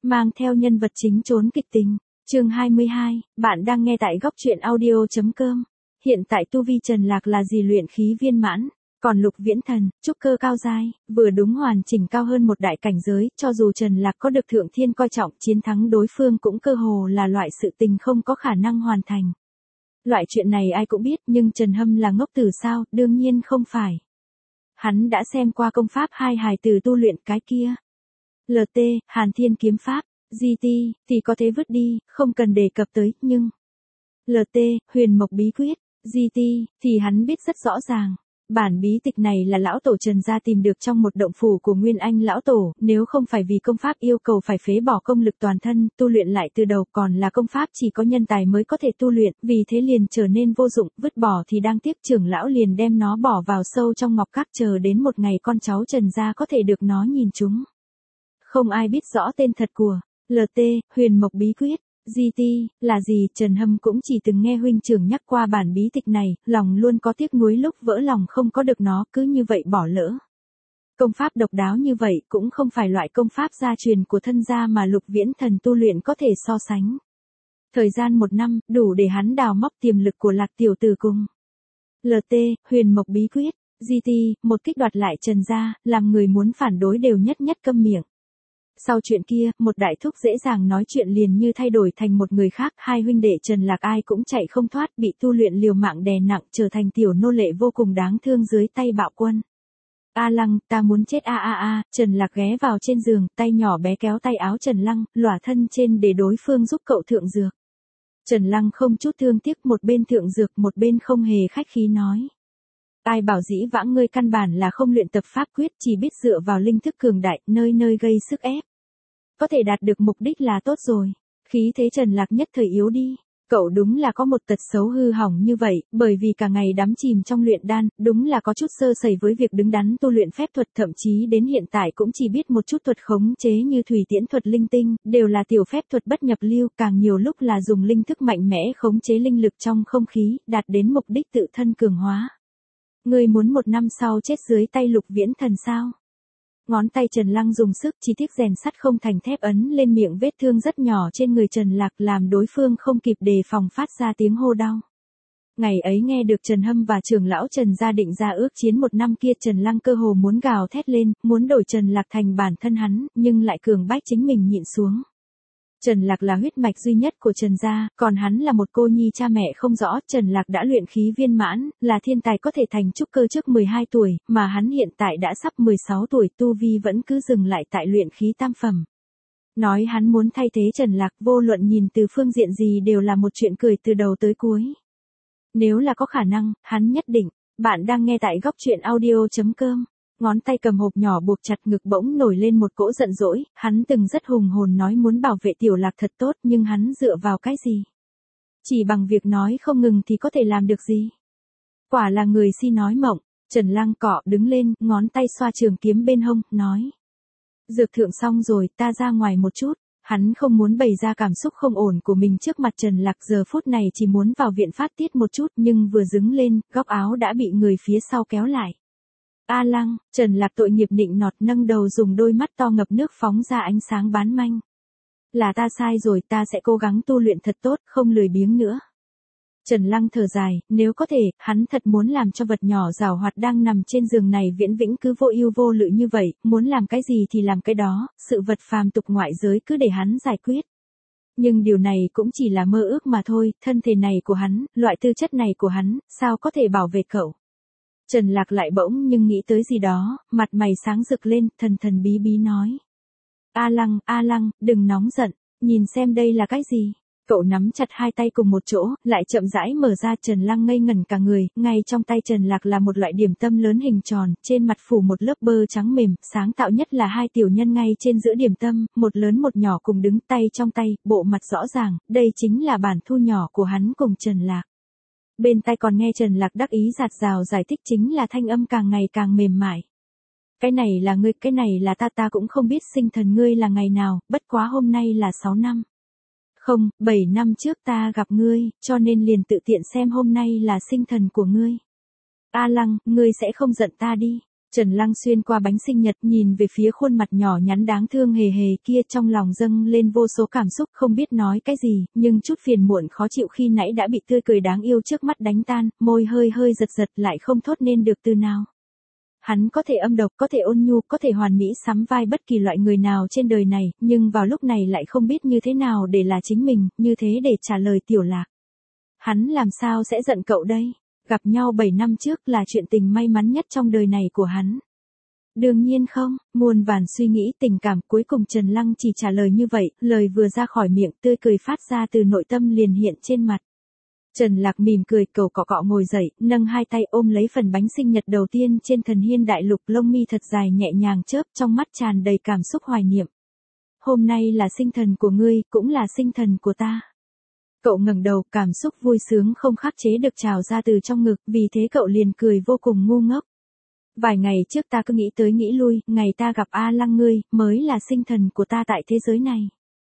mang theo nhân vật chính trốn kịch tình. Chương 22, bạn đang nghe tại góc truyện audio.com. Hiện tại tu vi Trần Lạc là gì luyện khí viên mãn, còn Lục Viễn Thần, trúc cơ cao giai, vừa đúng hoàn chỉnh cao hơn một đại cảnh giới, cho dù Trần Lạc có được Thượng Thiên coi trọng, chiến thắng đối phương cũng cơ hồ là loại sự tình không có khả năng hoàn thành. Loại chuyện này ai cũng biết, nhưng Trần Hâm là ngốc tử sao? Đương nhiên không phải. Hắn đã xem qua công pháp hai hài tử tu luyện cái kia. LT, Hàn Thiên kiếm pháp, GT, thì có thể vứt đi, không cần đề cập tới, nhưng LT, Huyền Mộc bí quyết, GT, thì hắn biết rất rõ ràng. Bản bí tịch này là lão tổ Trần gia tìm được trong một động phủ của Nguyên Anh lão tổ, nếu không phải vì công pháp yêu cầu phải phế bỏ công lực toàn thân, tu luyện lại từ đầu, còn là công pháp chỉ có nhân tài mới có thể tu luyện, vì thế liền trở nên vô dụng, vứt bỏ thì đang tiếc, trưởng lão liền đem nó bỏ vào sâu trong ngọc các, chờ đến một ngày con cháu Trần gia có thể được nó nhìn chúng. Không ai biết rõ tên thật của LT, Huyền Mộc bí quyết, GT, là gì, Trần Hâm cũng chỉ từng nghe huynh trưởng nhắc qua bản bí tịch này, lòng luôn có tiếc nuối lúc vỡ lòng không có được nó, cứ như vậy bỏ lỡ. Công pháp độc đáo như vậy cũng không phải loại công pháp gia truyền của thân gia mà Lục Viễn Thần tu luyện có thể so sánh. Thời gian 1 năm, đủ để hắn đào móc tiềm lực của Lạc tiểu tử cùng LT, Huyền Mộc bí quyết, GT, một kích đoạt lại Trần gia, làm người muốn phản đối đều nhất nhất câm miệng. Sau chuyện kia, một đại thúc dễ dàng nói chuyện liền như thay đổi thành một người khác, hai huynh đệ Trần Lạc ai cũng chạy không thoát, bị tu luyện liều mạng đè nặng, trở thành tiểu nô lệ vô cùng đáng thương dưới tay bạo quân. A Lăng, ta muốn chết a. Trần Lạc ghé vào trên giường, tay nhỏ bé kéo tay áo Trần Lăng, lỏa thân trên để đối phương giúp cậu thượng dược. Trần Lăng không chút thương tiếc, một bên thượng dược một bên không hề khách khí nói. Ai bảo dĩ vãng ngươi căn bản là không luyện tập pháp quyết, chỉ biết dựa vào linh thức cường đại, nơi nơi gây sức ép. Có thể đạt được mục đích là tốt rồi. Khí thế Trần Lạc nhất thời yếu đi. Cậu đúng là có một tật xấu hư hỏng như vậy, bởi vì cả ngày đắm chìm trong luyện đan, đúng là có chút sơ sẩy với việc đứng đắn tu luyện phép thuật, thậm chí đến hiện tại cũng chỉ biết một chút thuật khống chế như thủy tiễn thuật linh tinh, đều là tiểu phép thuật bất nhập lưu, càng nhiều lúc là dùng linh thức mạnh mẽ khống chế linh lực trong không khí, đạt đến mục đích tự thân cường hóa. Ngươi muốn 1 năm sau chết dưới tay Lục Viễn Thần sao? Ngón tay Trần Lăng dùng sức, chỉ tiếc rèn sắt không thành thép, ấn lên miệng vết thương rất nhỏ trên người Trần Lạc, làm đối phương không kịp đề phòng phát ra tiếng hô đau. Ngày ấy nghe được Trần Hâm và trưởng lão Trần gia định ra ước chiến 1 năm kia, Trần Lăng cơ hồ muốn gào thét lên, muốn đổi Trần Lạc thành bản thân hắn, nhưng lại cường bách chính mình nhịn xuống. Trần Lạc là huyết mạch duy nhất của Trần gia, còn hắn là một cô nhi cha mẹ không rõ. Trần Lạc đã luyện khí viên mãn, là thiên tài có thể thành trúc cơ trước 12 tuổi, mà hắn hiện tại đã sắp 16 tuổi, tu vi vẫn cứ dừng lại tại luyện khí tam phẩm. Nói hắn muốn thay thế Trần Lạc, vô luận nhìn từ phương diện gì đều là một chuyện cười từ đầu tới cuối. Nếu là có khả năng, hắn nhất định. Bạn đang nghe tại góc truyện audio.com. Ngón tay cầm hộp nhỏ buộc chặt ngực bỗng nổi lên một cỗ giận dỗi, hắn từng rất hùng hồn nói muốn bảo vệ Tiểu Lạc thật tốt, nhưng hắn dựa vào cái gì? Chỉ bằng việc nói không ngừng thì có thể làm được gì? Quả là người si nói mộng. Trần Lăng cọ đứng lên, ngón tay xoa trường kiếm bên hông, nói. Dược thượng xong rồi, ta ra ngoài một chút. Hắn không muốn bày ra cảm xúc không ổn của mình trước mặt Trần Lạc, giờ phút này chỉ muốn vào viện phát tiết một chút, nhưng vừa đứng lên, góc áo đã bị người phía sau kéo lại. A Lăng, Trần Lạc tội nghiệp nịnh nọt, nâng đầu dùng đôi mắt to ngập nước phóng ra ánh sáng bán manh. Là ta sai rồi, ta sẽ cố gắng tu luyện thật tốt, không lười biếng nữa. Trần Lăng thở dài, nếu có thể, hắn thật muốn làm cho vật nhỏ giàu hoạt đang nằm trên giường này viễn vĩnh cứ vô ưu vô lự như vậy, muốn làm cái gì thì làm cái đó, sự vật phàm tục ngoại giới cứ để hắn giải quyết. Nhưng điều này cũng chỉ là mơ ước mà thôi, thân thể này của hắn, loại tư chất này của hắn, sao có thể bảo vệ cậu? Trần Lạc lại bỗng nhưng nghĩ tới gì đó, mặt mày sáng rực lên, thần thần bí bí nói. A Lăng, đừng nóng giận, nhìn xem đây là cái gì? Cậu nắm chặt hai tay cùng một chỗ, lại chậm rãi mở ra. Trần Lăng ngây ngẩn cả người, ngay trong tay Trần Lạc là một loại điểm tâm lớn hình tròn, trên mặt phủ một lớp bơ trắng mềm, sáng tạo nhất là hai tiểu nhân ngay trên giữa điểm tâm, một lớn một nhỏ cùng đứng tay trong tay, bộ mặt rõ ràng, đây chính là bản thu nhỏ của hắn cùng Trần Lạc. Bên tai còn nghe Trần Lạc đắc ý rạt rào giải thích, chính là thanh âm càng ngày càng mềm mại. Cái này là ngươi, cái này là ta cũng không biết sinh thần ngươi là ngày nào, bất quá hôm nay là 6 năm. Không, 7 năm trước ta gặp ngươi, cho nên liền tự tiện xem hôm nay là sinh thần của ngươi. A Lăng, ngươi sẽ không giận ta đi. Trần Lăng xuyên qua bánh sinh nhật nhìn về phía khuôn mặt nhỏ nhắn đáng thương hề hề kia, trong lòng dâng lên vô số cảm xúc không biết nói cái gì, nhưng chút phiền muộn khó chịu khi nãy đã bị tươi cười đáng yêu trước mắt đánh tan, môi hơi hơi giật giật lại không thốt nên được từ nào. Hắn có thể âm độc, có thể ôn nhu, có thể hoàn mỹ sắm vai bất kỳ loại người nào trên đời này, nhưng vào lúc này lại không biết như thế nào để là chính mình, như thế để trả lời Tiểu Lạc. Hắn làm sao sẽ giận cậu đây? Gặp nhau 7 năm trước là chuyện tình may mắn nhất trong đời này của hắn. Đương nhiên không, muôn vàn suy nghĩ tình cảm, cuối cùng Trần Lăng chỉ trả lời như vậy, lời vừa ra khỏi miệng tươi cười phát ra từ nội tâm liền hiện trên mặt. Trần Lạc mỉm cười, cầu cọ cọ ngồi dậy, nâng hai tay ôm lấy phần bánh sinh nhật đầu tiên trên thần hiên đại lục, lông mi thật dài nhẹ nhàng chớp, trong mắt tràn đầy cảm xúc hoài niệm. Hôm nay là sinh thần của ngươi, cũng là sinh thần của ta. Cậu ngẩng đầu, cảm xúc vui sướng không khắc chế được trào ra từ trong ngực, vì thế cậu liền cười vô cùng ngu ngốc. Vài ngày trước ta cứ nghĩ tới nghĩ lui, ngày ta gặp A Lăng ngươi, mới là sinh thần của ta tại thế giới này.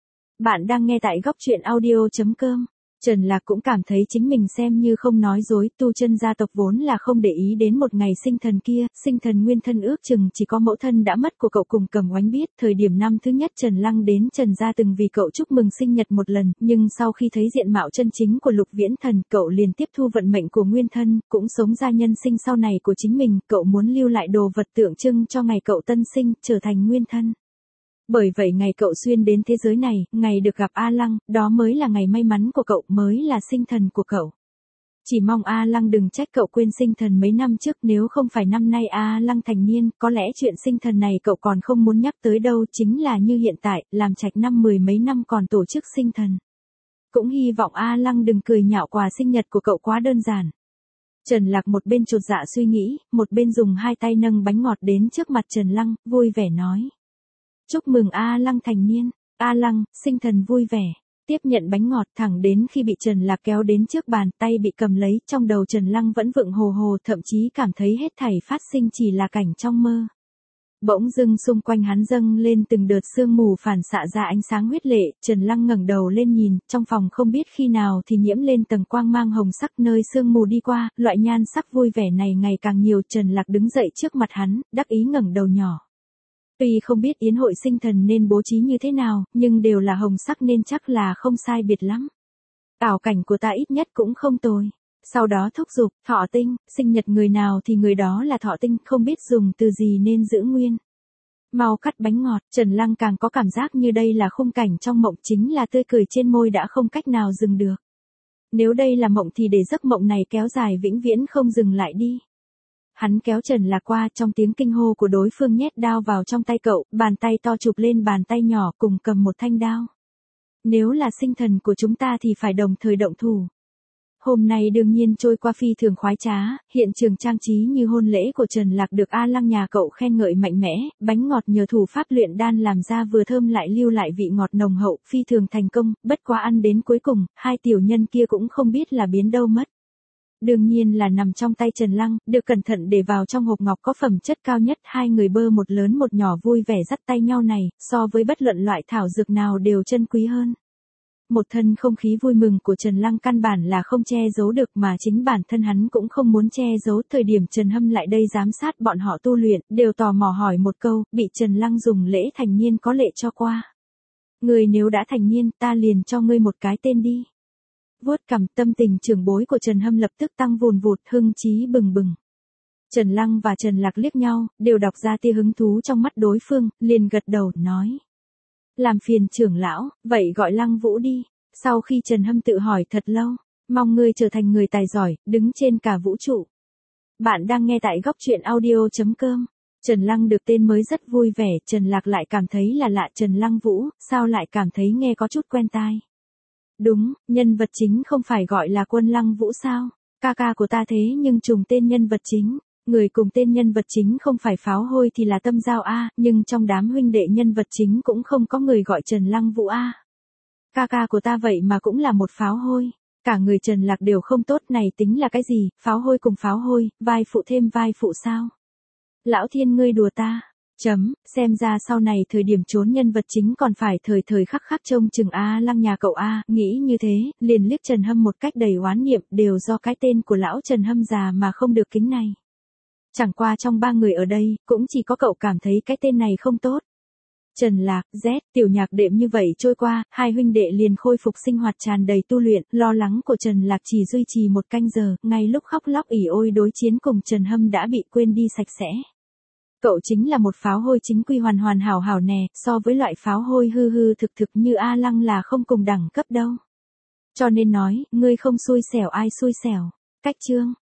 Bạn đang nghe tại góc truyện audio.com. Trần Lạc cũng cảm thấy chính mình xem như không nói dối, tu chân gia tộc vốn là không để ý đến một ngày sinh thần kia, sinh thần nguyên thân ước chừng chỉ có mẫu thân đã mất của cậu cùng Cầm Oánh biết, thời điểm năm thứ nhất Trần Lăng đến Trần gia từng vì cậu chúc mừng sinh nhật một lần, nhưng sau khi thấy diện mạo chân chính của Lục Viễn Thần, cậu liền tiếp thu vận mệnh của nguyên thân, cũng sống ra nhân sinh sau này của chính mình, cậu muốn lưu lại đồ vật tượng trưng cho ngày cậu tân sinh, trở thành nguyên thân. Bởi vậy ngày cậu xuyên đến thế giới này, ngày được gặp A Lăng, đó mới là ngày may mắn của cậu, mới là sinh thần của cậu. Chỉ mong A Lăng đừng trách cậu quên sinh thần mấy năm trước, nếu không phải năm nay A Lăng thành niên, có lẽ chuyện sinh thần này cậu còn không muốn nhắc tới đâu, chính là như hiện tại, làm trạch năm 10 mấy năm còn tổ chức sinh thần. Cũng hy vọng A Lăng đừng cười nhạo quà sinh nhật của cậu quá đơn giản. Trần Lạc một bên chột dạ suy nghĩ, một bên dùng hai tay nâng bánh ngọt đến trước mặt Trần Lăng, vui vẻ nói. Chúc mừng A Lăng thành niên, A Lăng, sinh thần vui vẻ, tiếp nhận bánh ngọt thẳng đến khi bị Trần Lạc kéo đến trước bàn, tay bị cầm lấy, trong đầu Trần Lăng vẫn vựng hồ hồ, thậm chí cảm thấy hết thảy phát sinh chỉ là cảnh trong mơ. Bỗng dưng xung quanh hắn dâng lên từng đợt sương mù phản xạ ra ánh sáng huyết lệ, Trần Lăng ngẩng đầu lên nhìn, trong phòng không biết khi nào thì nhiễm lên tầng quang mang hồng sắc, nơi sương mù đi qua, loại nhan sắc vui vẻ này ngày càng nhiều. Trần Lạc đứng dậy trước mặt hắn, đắc ý ngẩng đầu nhỏ. Tuy không biết yến hội sinh thần nên bố trí như thế nào, nhưng đều là hồng sắc nên chắc là không sai biệt lắm. Ảo cảnh của ta ít nhất cũng không tồi. Sau đó thúc giục, thọ tinh, sinh nhật người nào thì người đó là thọ tinh, không biết dùng từ gì nên giữ nguyên. Mau cắt bánh ngọt, Trần Lăng càng có cảm giác như đây là khung cảnh trong mộng, chính là tươi cười trên môi đã không cách nào dừng được. Nếu đây là mộng thì để giấc mộng này kéo dài vĩnh viễn không dừng lại đi. Hắn kéo Trần Lạc qua, trong tiếng kinh hô của đối phương nhét đao vào trong tay cậu, bàn tay to chụp lên bàn tay nhỏ cùng cầm một thanh đao. Nếu là sinh thần của chúng ta thì phải đồng thời động thủ. Hôm nay đương nhiên trôi qua phi thường khoái trá, hiện trường trang trí như hôn lễ của Trần Lạc được A Lăng nhà cậu khen ngợi mạnh mẽ, bánh ngọt nhờ thủ pháp luyện đan làm ra vừa thơm lại lưu lại vị ngọt nồng hậu, phi thường thành công, bất quá ăn đến cuối cùng, hai tiểu nhân kia cũng không biết là biến đâu mất. Đương nhiên là nằm trong tay Trần Lăng, được cẩn thận để vào trong hộp ngọc có phẩm chất cao nhất, hai người bơ một lớn một nhỏ vui vẻ dắt tay nhau này, so với bất luận loại thảo dược nào đều chân quý hơn. Một thân không khí vui mừng của Trần Lăng căn bản là không che giấu được, mà chính bản thân hắn cũng không muốn che giấu. Thời điểm Trần Hâm lại đây giám sát bọn họ tu luyện, đều tò mò hỏi một câu, bị Trần Lăng dùng lễ thành niên có lệ cho qua. Người nếu đã thành niên, ta liền cho ngươi một cái tên đi. Vuốt cằm, tâm tình trưởng bối của Trần Hâm lập tức tăng vùn vụt, hưng chí bừng bừng. Trần Lăng và Trần Lạc liếc nhau, đều đọc ra tia hứng thú trong mắt đối phương, liền gật đầu, nói. Làm phiền trưởng lão, vậy gọi Lăng Vũ đi. Sau khi Trần Hâm tự hỏi thật lâu, mong ngươi trở thành người tài giỏi, đứng trên cả vũ trụ. Bạn đang nghe tại góc truyện audio.com. Trần Lăng được tên mới rất vui vẻ, Trần Lạc lại cảm thấy là lạ. Trần Lăng Vũ, sao lại cảm thấy nghe có chút quen tai. Đúng, nhân vật chính không phải gọi là Quân Lăng Vũ sao? Ca ca của ta thế nhưng trùng tên nhân vật chính. Người cùng tên nhân vật chính không phải Pháo Hôi thì là Tâm Giao A, nhưng trong đám huynh đệ nhân vật chính cũng không có người gọi Trần Lăng Vũ A. Ca ca của ta vậy mà cũng là một Pháo Hôi. Cả người Trần Lạc đều không tốt, này tính là cái gì, Pháo Hôi cùng Pháo Hôi, vai phụ thêm vai phụ sao? Lão Thiên ngươi đùa ta. Xem ra sau này thời điểm trốn nhân vật chính còn phải thời thời khắc khắc trông chừng A Lăng nhà cậu A, nghĩ như thế, liền liếc Trần Hâm một cách đầy oán niệm, đều do cái tên của lão Trần Hâm già mà không được kính này. Chẳng qua trong ba người ở đây, cũng chỉ có cậu cảm thấy cái tên này không tốt. Trần Lạc, Z, tiểu nhạc đệm như vậy trôi qua, hai huynh đệ liền khôi phục sinh hoạt tràn đầy tu luyện, lo lắng của Trần Lạc chỉ duy trì 1 canh giờ, ngay lúc khóc lóc ỉ ôi đối chiến cùng Trần Hâm đã bị quên đi sạch sẽ. Cậu chính là một pháo hôi chính quy hoàn hoàn hảo hảo nè, so với loại pháo hôi hư hư thực thực như A Lăng là không cùng đẳng cấp đâu. Cho nên nói, ngươi không xui xẻo ai xui xẻo. Cách chương.